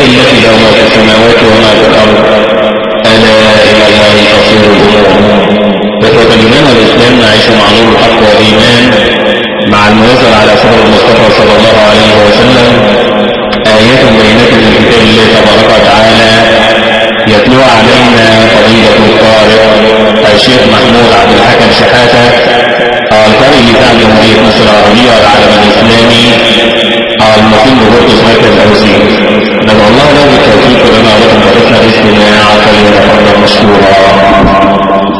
التي له ما في السماوات وما في الأرض ألا إلى الله تصير الأمور. إخوة الإيمان والإسلام نعيش مع نور الحق والإيمان مع المنزل على صدر المصطفى صلى الله عليه وسلم آيات بينات من كتاب الله تبارك وتعالى يتلو علينا فضيلة القارئ الشيخ محمود عبد الحكم شحاتة القارئ بتاع جمهورية مصر العربية والعالم الإسلامي المقيم ببرقس مركز أوسي. ندعو الله له بالتوفيق لنا ولكم بحسن الاستماع فليتفضل مشكورا.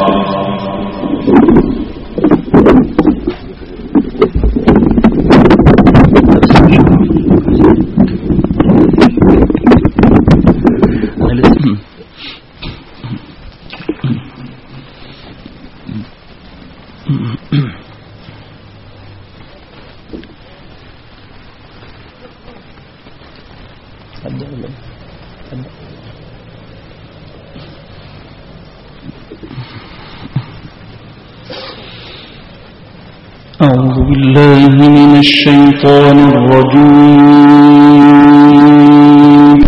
أعوذ بالله من الشيطان الرجيم.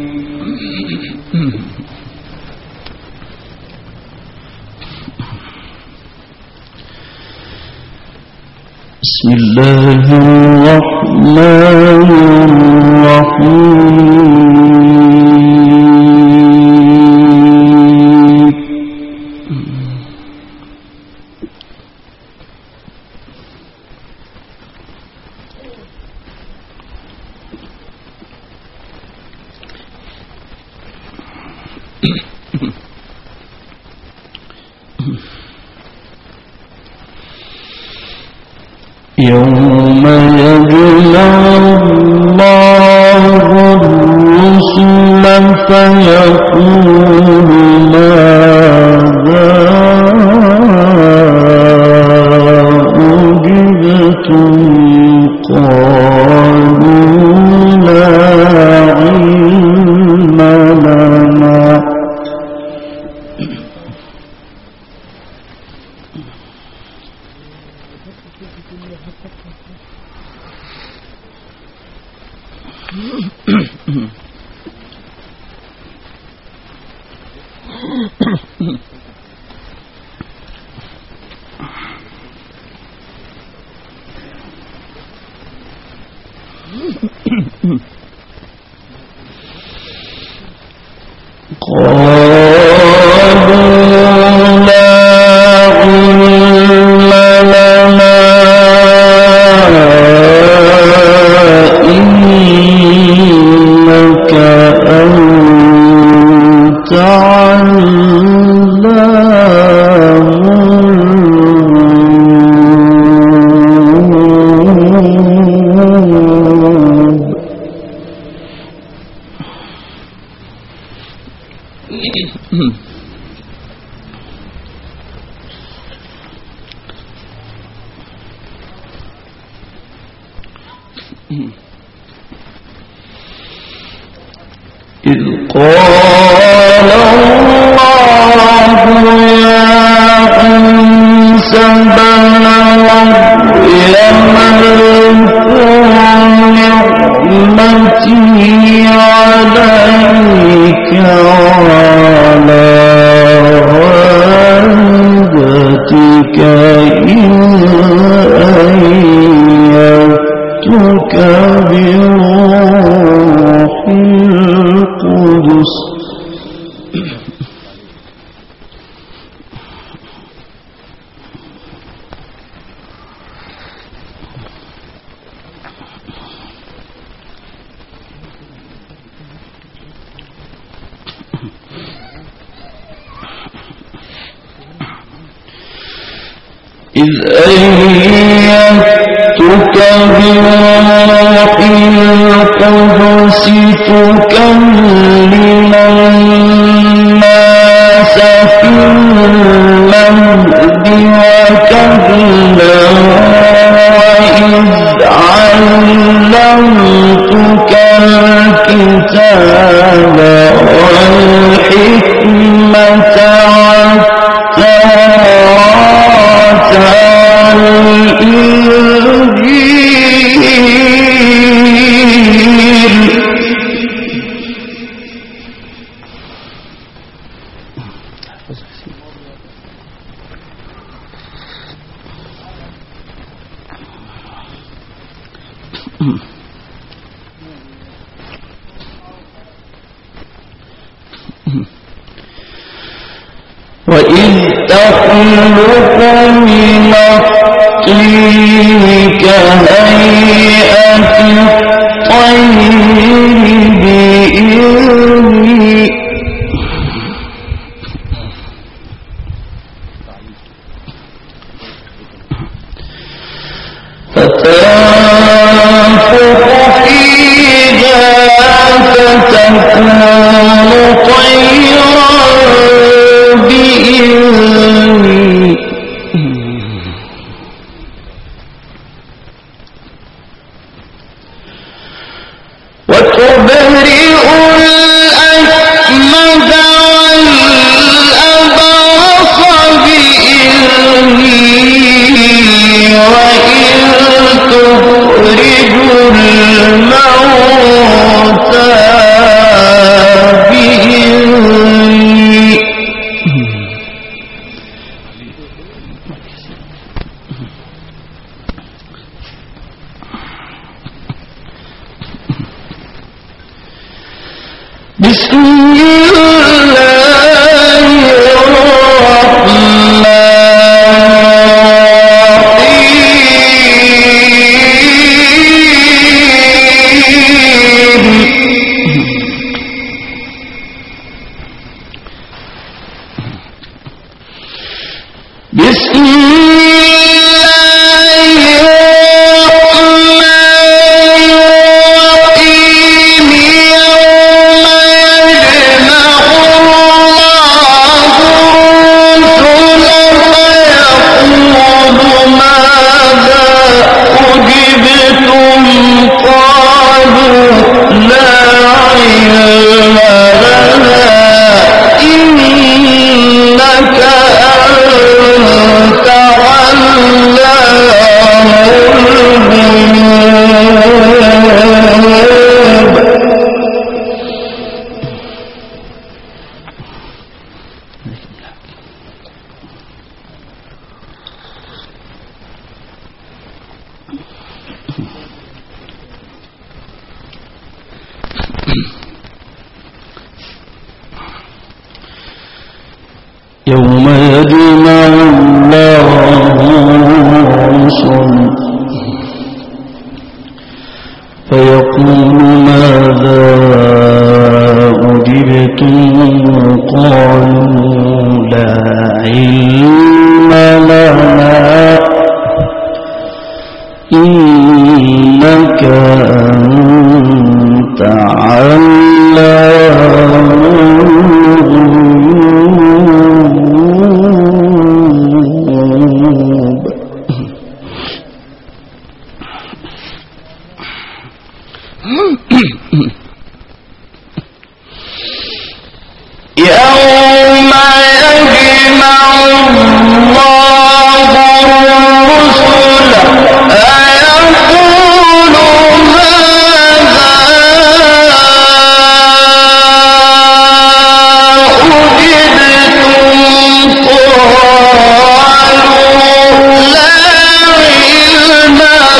بسم الله الرحمن الرحيم. يوم يجمع الله الرسل فيقول ماذا أجبتم قالوا لا علم لنا إذ قال الله يا عيسى ابن مريم اذكر نعمتي عليك وعلى والدتك إذ أيدتك بروح القدس إذ أيدتك بروح القدس تكلم الناس في المهد وكهلا وإذ علمتك الكتاب والحكمة والإنجيل يخلق من الطين كهيئة الطير بإذنه فتنفخ فيها فتكون طيرا بإذنه وتبرئ الأكمه والأبرص بإذنه وإذ تخرج الموتى بإذنه بسم الله الرحمن بسم يوم يجمع الله الرسل فيقول ماذا أجبتم قالوا لا علم لنا إنك أنت علام يوم يجمع الله الرسل أيقول ماذا أجبتم قالوا لا علم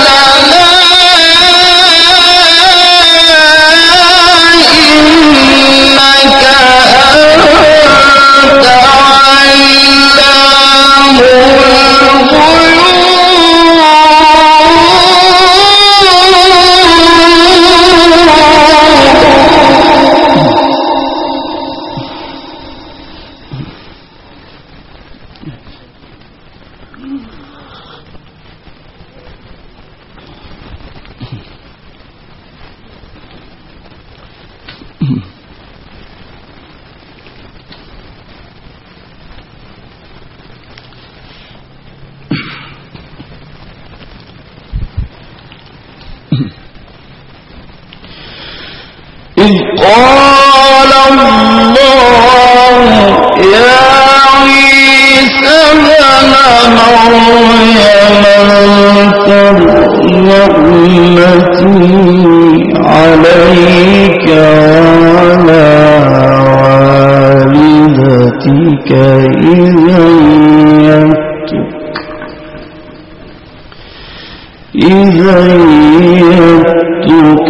إذ قال الله يا عيسى ابن مريم اذكر نعمتي عليك وعلى والدتك إذ أيدتك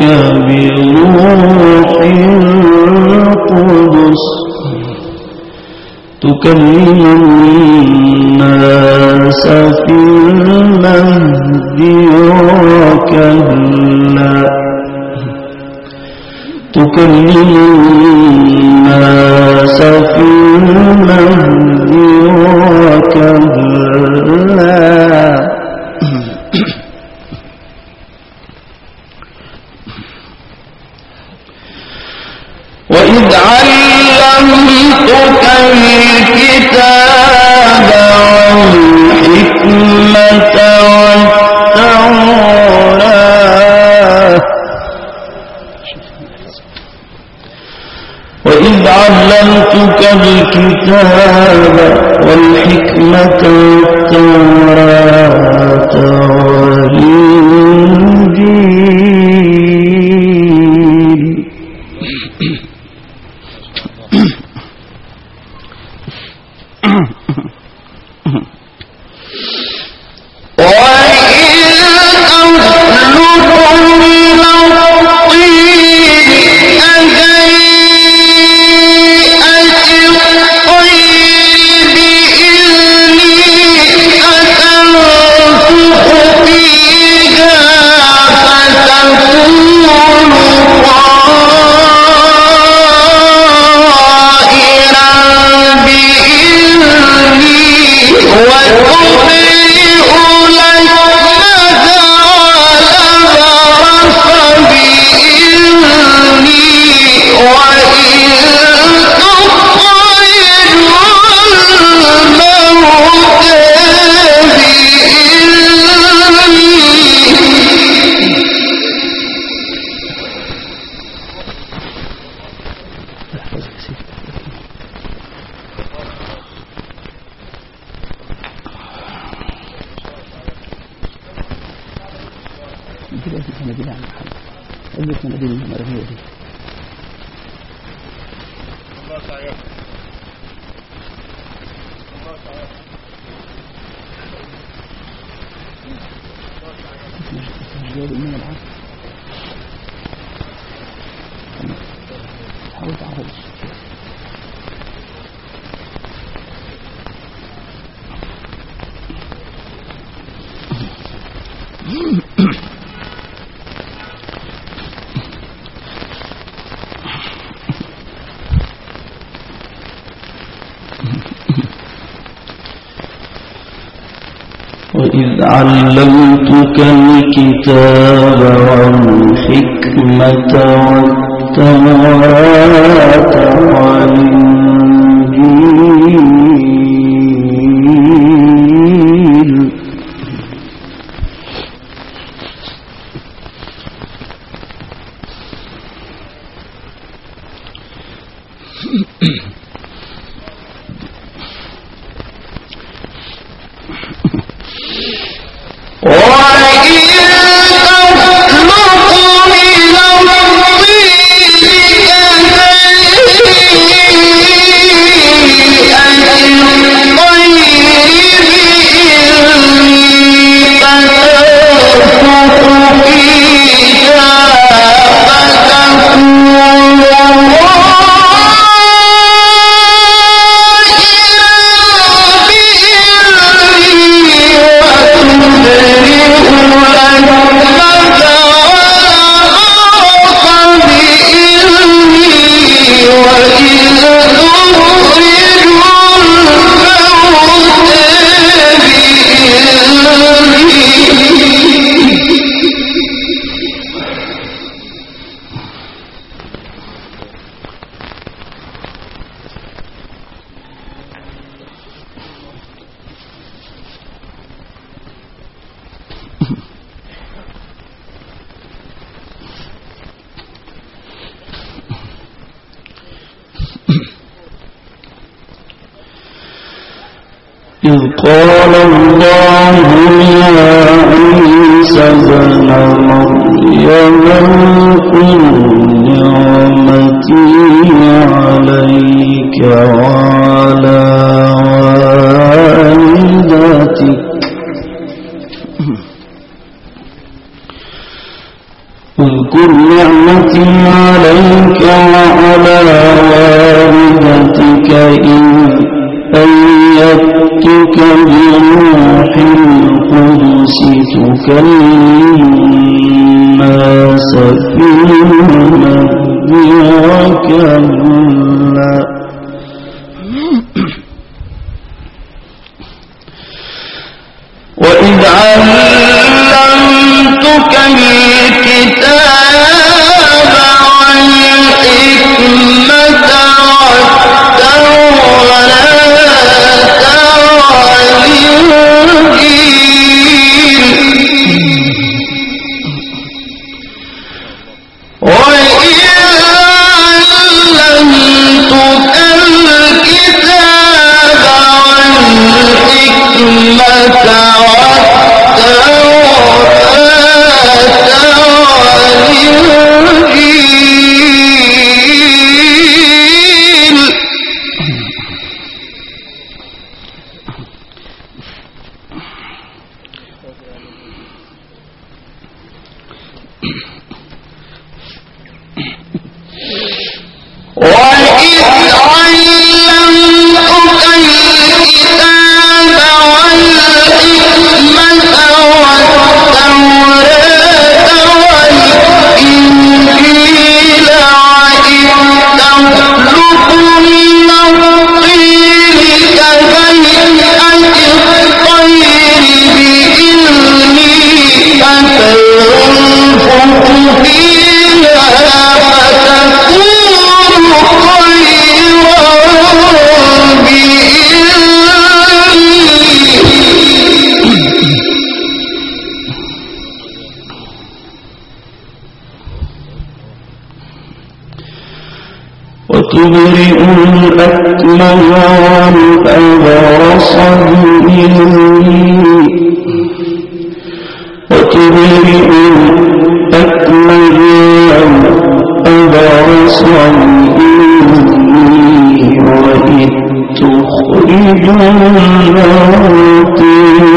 بروح القدس تكلم الناس في المهد وكهلا تكلم الناس في المهد وكهلا وإذ علمتك الكتاب والحكمة والتوراة وإذ علمتك الكتاب والحكمة والتوراة والإنجيل وإذ علمتك الكتاب والحكمة والتوراة والإنجيل إذ قال الله يا عيسى ابن مريم اذكر نعمتي عليك وعلى والدتك اذكر نعمتي عليك وعلى والدتك وكلا وإذ علمتك الكتاب والحكمة وتبرئ الأكمه والأبرص بإذنه وتبرئ الأكمه والأبرص بإذنه وإذ تخرج الموتى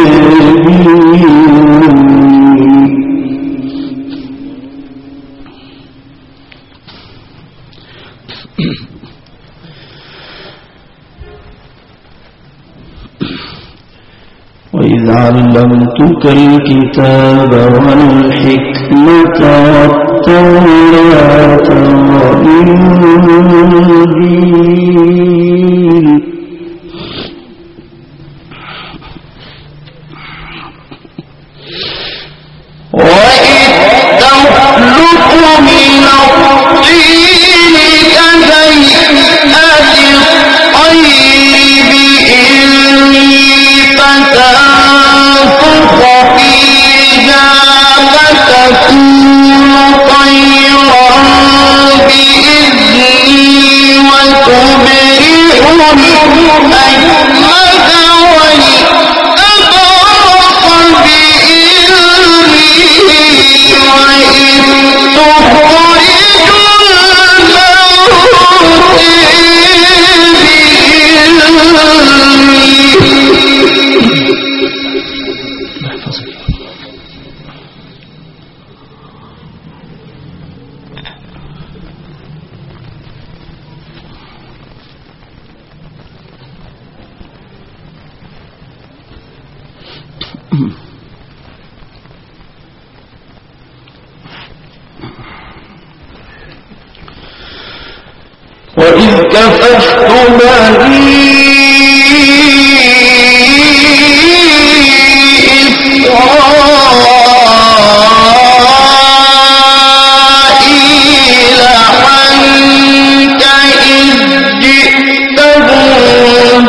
وإذ علمتك الكتاب والحكمة والتوراة والإنجيل وإذ تخلق من الطين كهيئة الطير بإذني فتنفخ فيها فتكون طيرا بإذني وتبرئ الأكمه والأبرص بإذني وإذ تخرج وإذ كففت بني إسرائيل عنك إذ جئتهم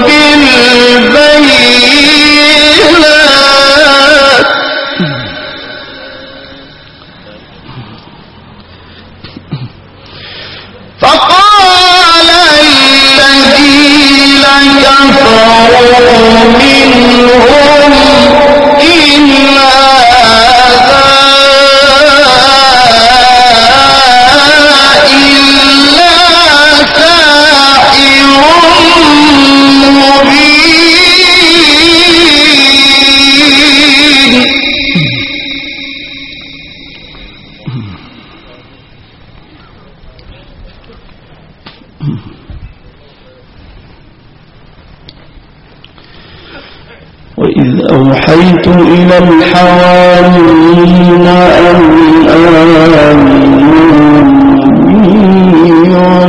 بالبينات فقال الذين كفروا منهم إن هذا إلا ساحر مبين وإذ أوحيت إلى الحواريين أن آمنوا بي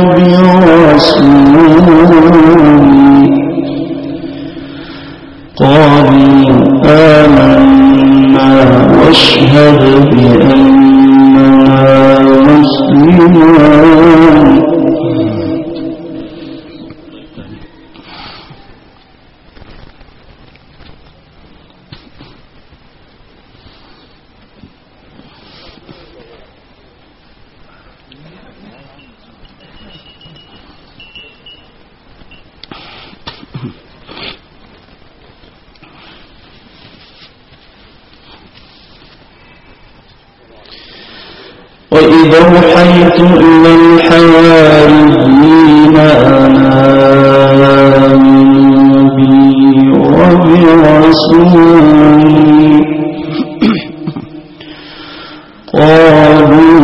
وإذا أوحيت إلى الحواريين أن آمنوا بي وبرسولي قالوا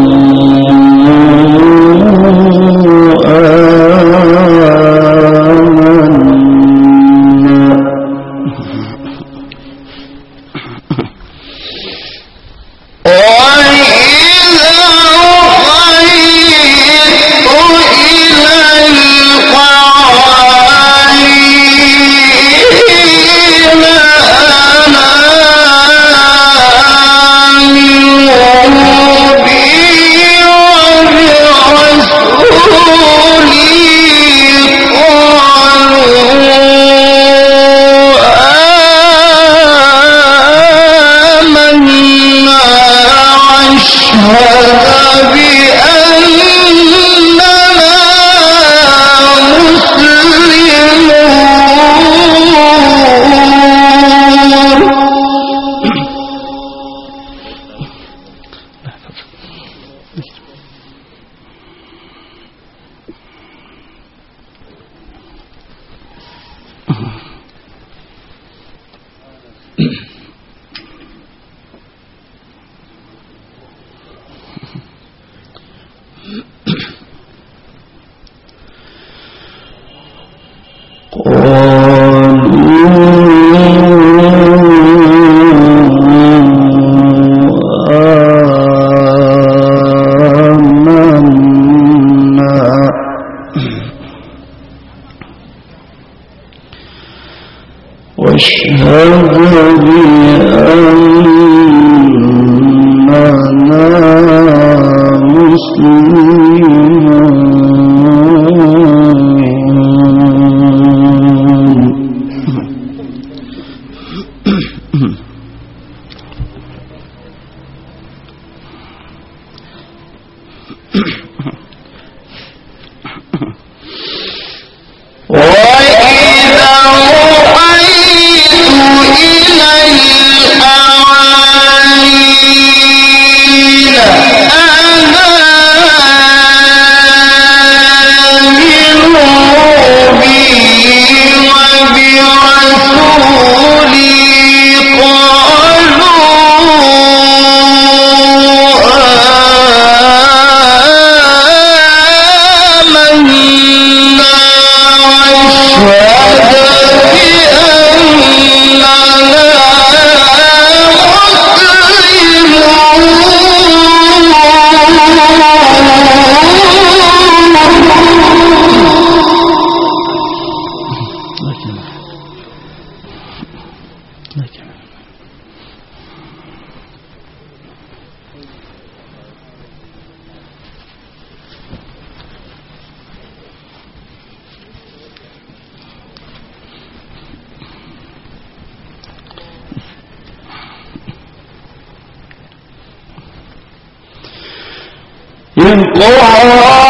إذ قال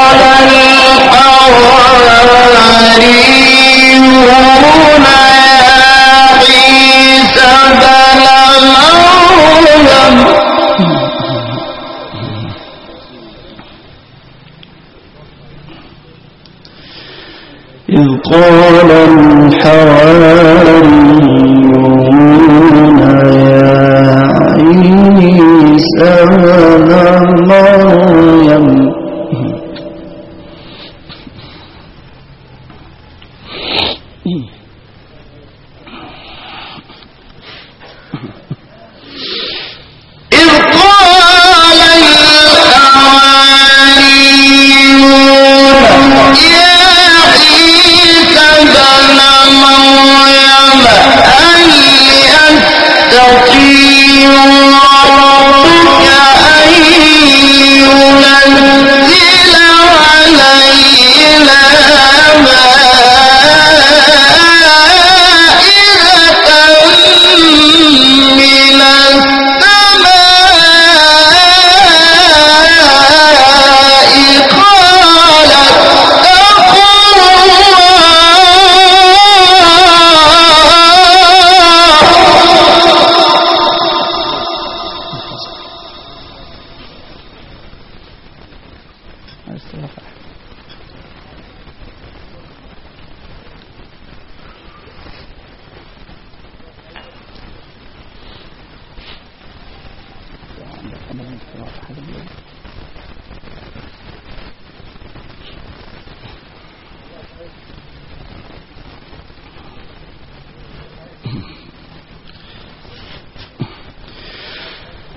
الحواريون يا عيسى ابن مريم إذ قال الحواريون يا عيسى ابن مريم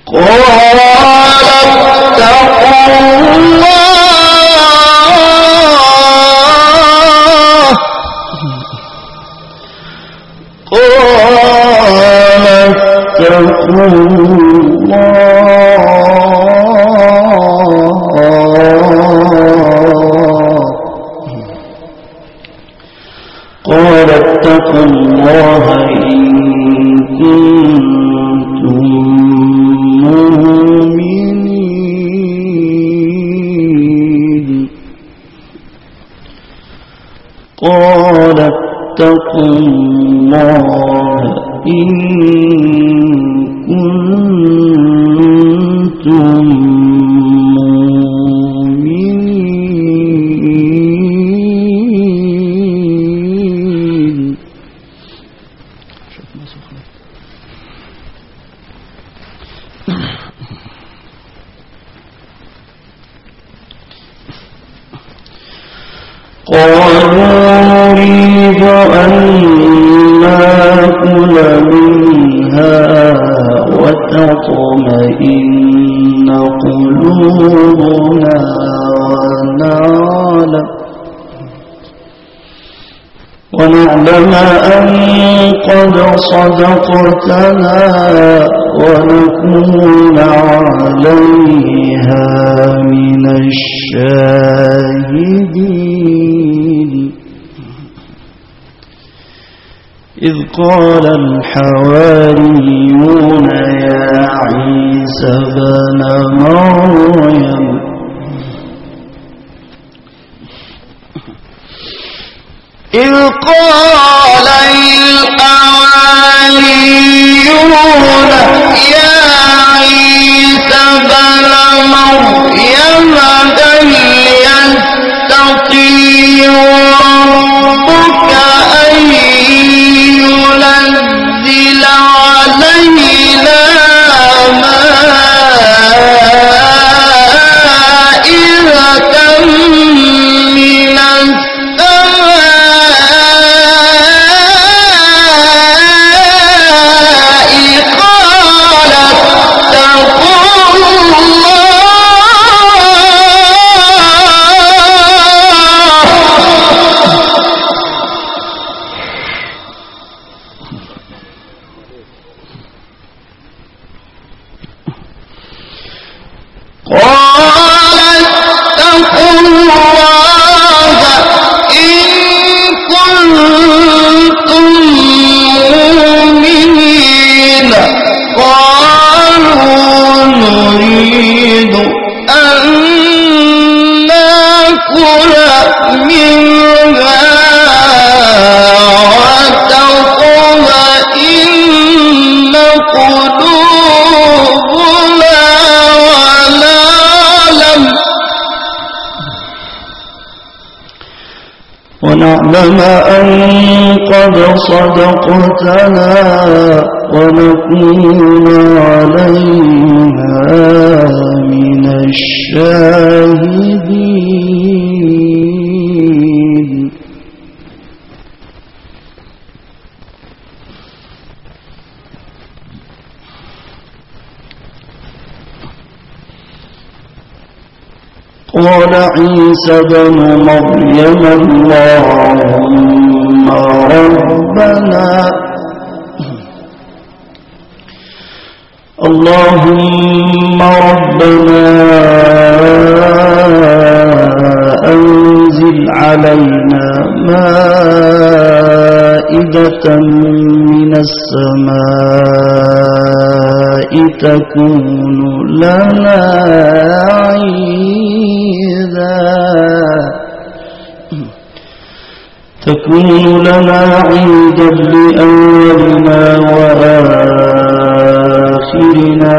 اتقوا الله إن كنتم مؤمنين قال اتقوا الله إن كنتم قالوا نريد أن نأكل منها وتطمئن قلوبنا ونعلم أن قد صدقتنا ونكون عليها من الشاهدين إذ قال الحواريون يا عيسى ابن مريم إذ قال الحواريون يا عيسى ابن مريم هل يستطيع ربك أن ينزل علينا مائدة من ونعلم أن قد صدقتنا ونكون عليها من الشاهدين قال عيسى ابن مريم اللهم ربنا أنزل علينا مائدة من السماء تكون لنا عيدا لأولنا وآخرنا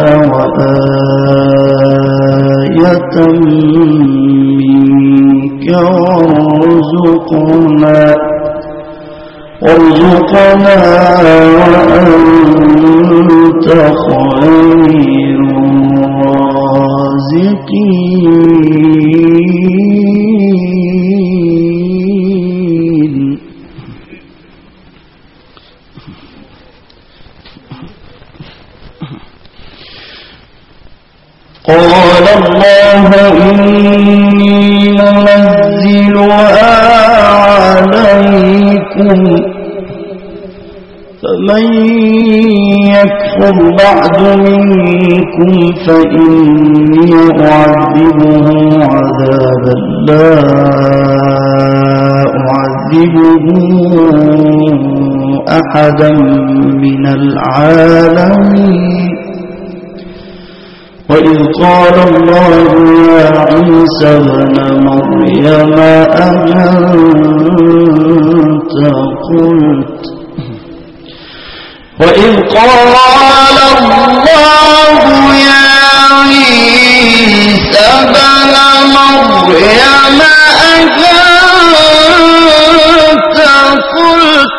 وآية منك وارزقنا وأنت خير الرازقين أتلوها عليكم فمن يكفر بعد منكم فإني أعذبه عذابا لا أعذبه أحدا من العالمين وإذ قال الله يا عيسى ابن مريم أأنت قلت وإذ قال الله يا عيسى ابن مريم أأنت قلت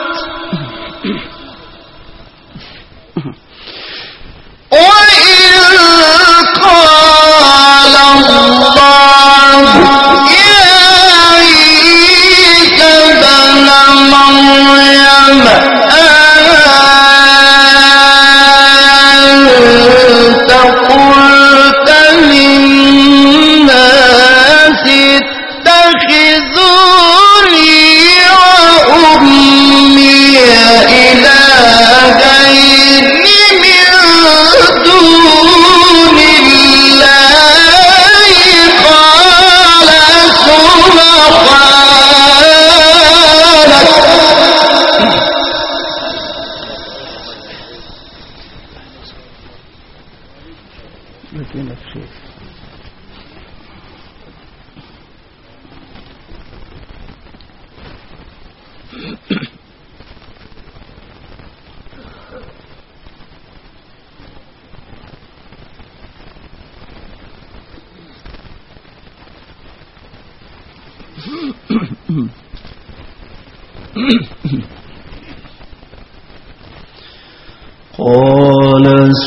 قال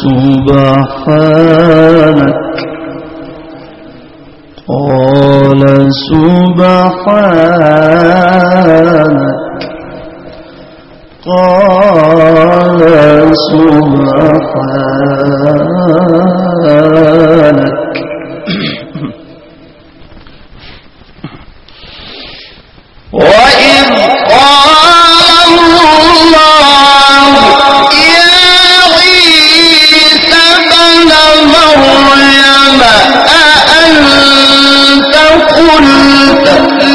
سبحانك وإذ قال الله يا عيسى ابن مريم أأنت قلت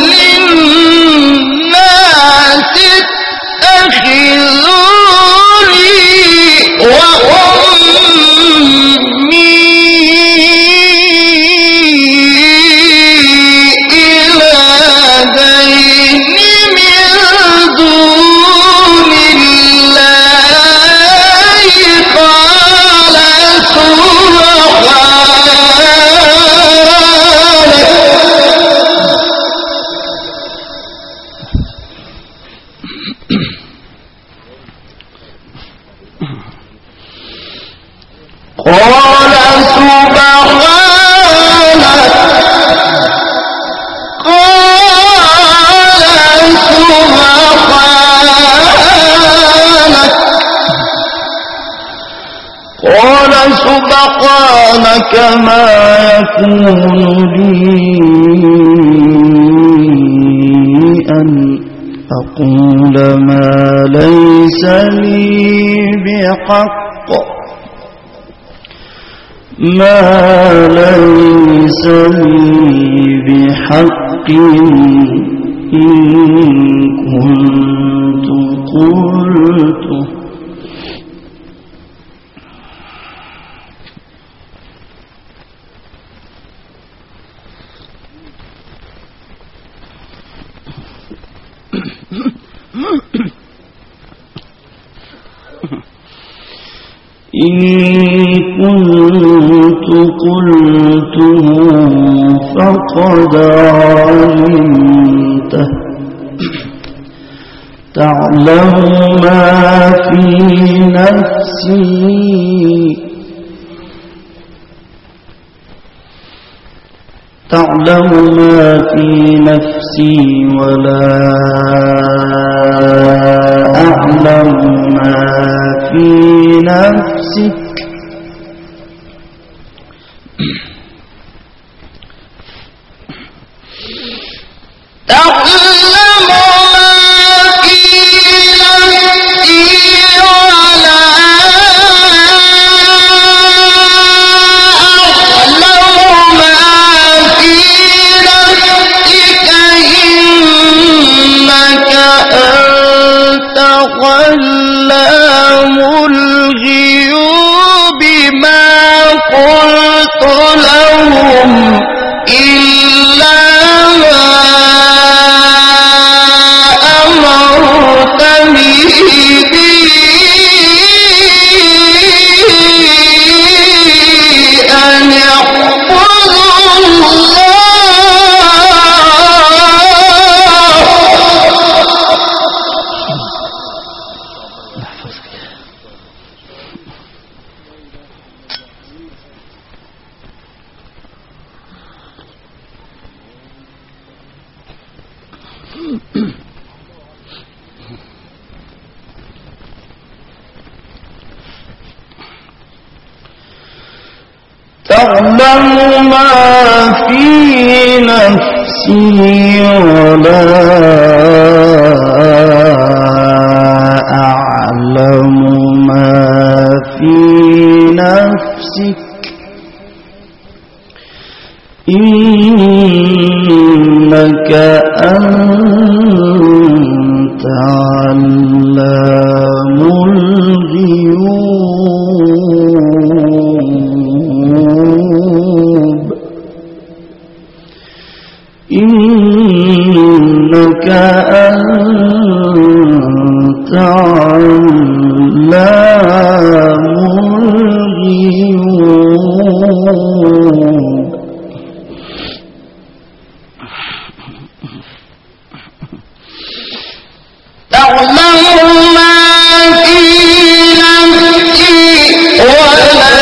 للناس اتخذوني وأمي سبحانك ما يكون لي أن أقول ما ليس لي بحق إن كنت قلته فقد علمته تعلم ما في نفسي ولا أعلم ما في نفسك تعلم ما في نفسي ولا أعلم ما في نفسك إنك أنت علام الغيوب إنك أنت علام الغيوب تعلم ما في نفسي ولا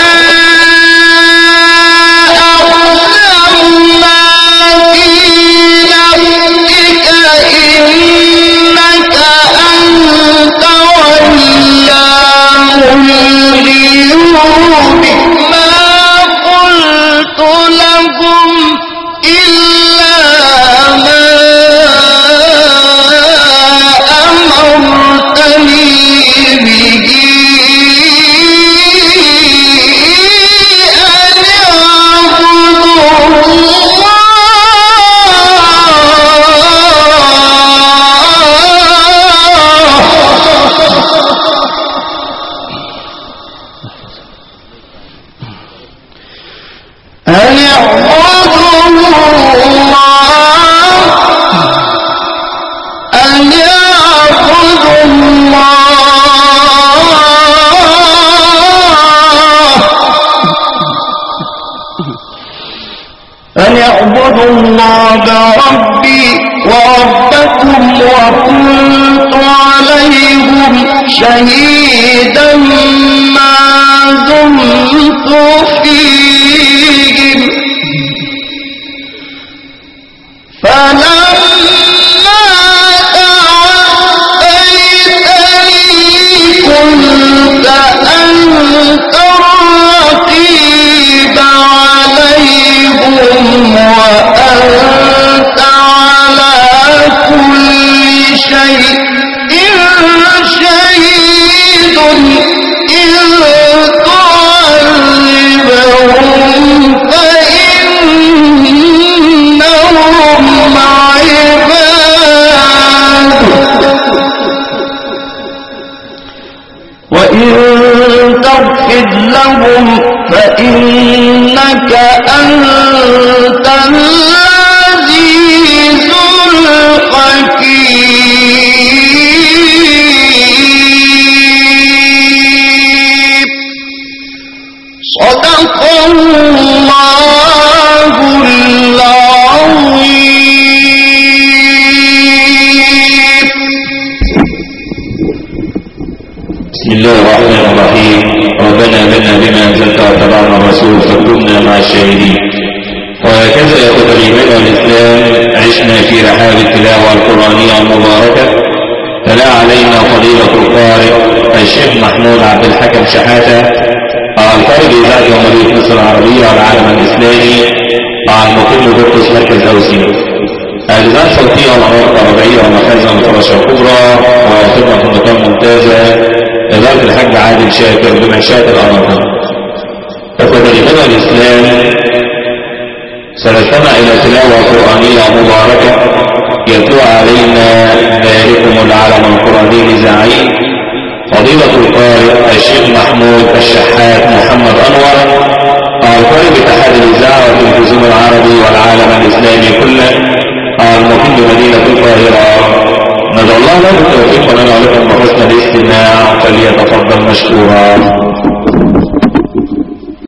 أعلم ما في نفسك إنك أنت علام الغيوب ما قلت لهم إلا ما أمرتني به أن أعبدوا أن يعبدوا الله ربي وربكم وكنت عليهم شهيدا ما دمت فيهم فلما توفيتني كنت أنت الرقيب عليهم وأنت على كل شيء شهيد إذ تعذبهم فإنهم عباد وإن تغفر لهم فإنك أنت العزيز الحكيم صدق الله العظيم. بسم الله الرحمن الرحيم. ربنا لنا بما أنزلت واتبعنا الرسول فكنا مع الشاهدين. وهكذا يا أخوة الإيمان والإسلام عشنا في رحاب التلاوة القرآنية المباركة. تلا علينا فضيلة القارئ الشيخ محمود عبد الحكم شحاتة القارئ بإذاعة جمهورية مصر العربية والعالم الإسلامي المقيم بقدس مركز أوسي. الإذاعة الصوتية والأنوار الربيعية والمخازن الفراشة الكبرى وخدمة النظام ممتازة إدارة الحاج عادل شاكر بمنشأة الأناقة. وكذلك الإسلام سنستمع إلى تلاوة قرآنية مباركة يتلو علينا باركم العالم القرآني الإذاعي فضيلة القارئ الشيخ محمود الشحات محمد أنور القارئ باتحاد الإذاعة والتلفزيون العربي والعالم الإسلامي كله المقيم بمدينة القاهرة. ندعو الله له بالتوفيق ولنا ولكم بحسن الاستماع فليتفضل مشكورا.